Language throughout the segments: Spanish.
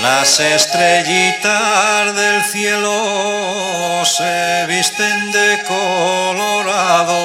Las estrellitas del cielo se visten de colorado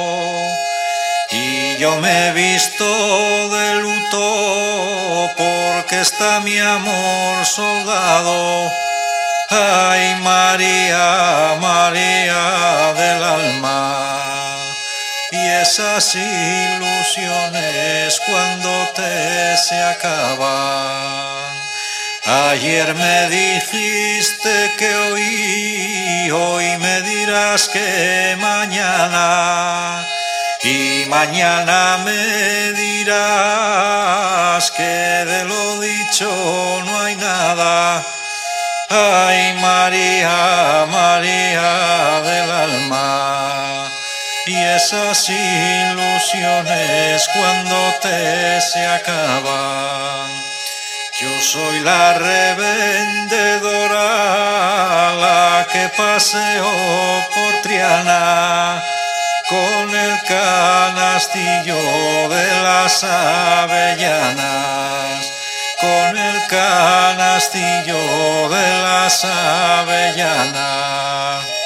y yo me he visto de luto porque está mi amor soldado. Ay, María, María del alma, y esas ilusiones cuando se acaban. Ayer me dijiste que hoy me dirás que mañana, y mañana me dirás que de lo dicho no hay nada. Ay, María, María del alma, y esas ilusiones cuando se acaban. Yo soy la revendedora, la que paseo por Triana con el canastillo de las avellanas, con el canastillo de las avellanas.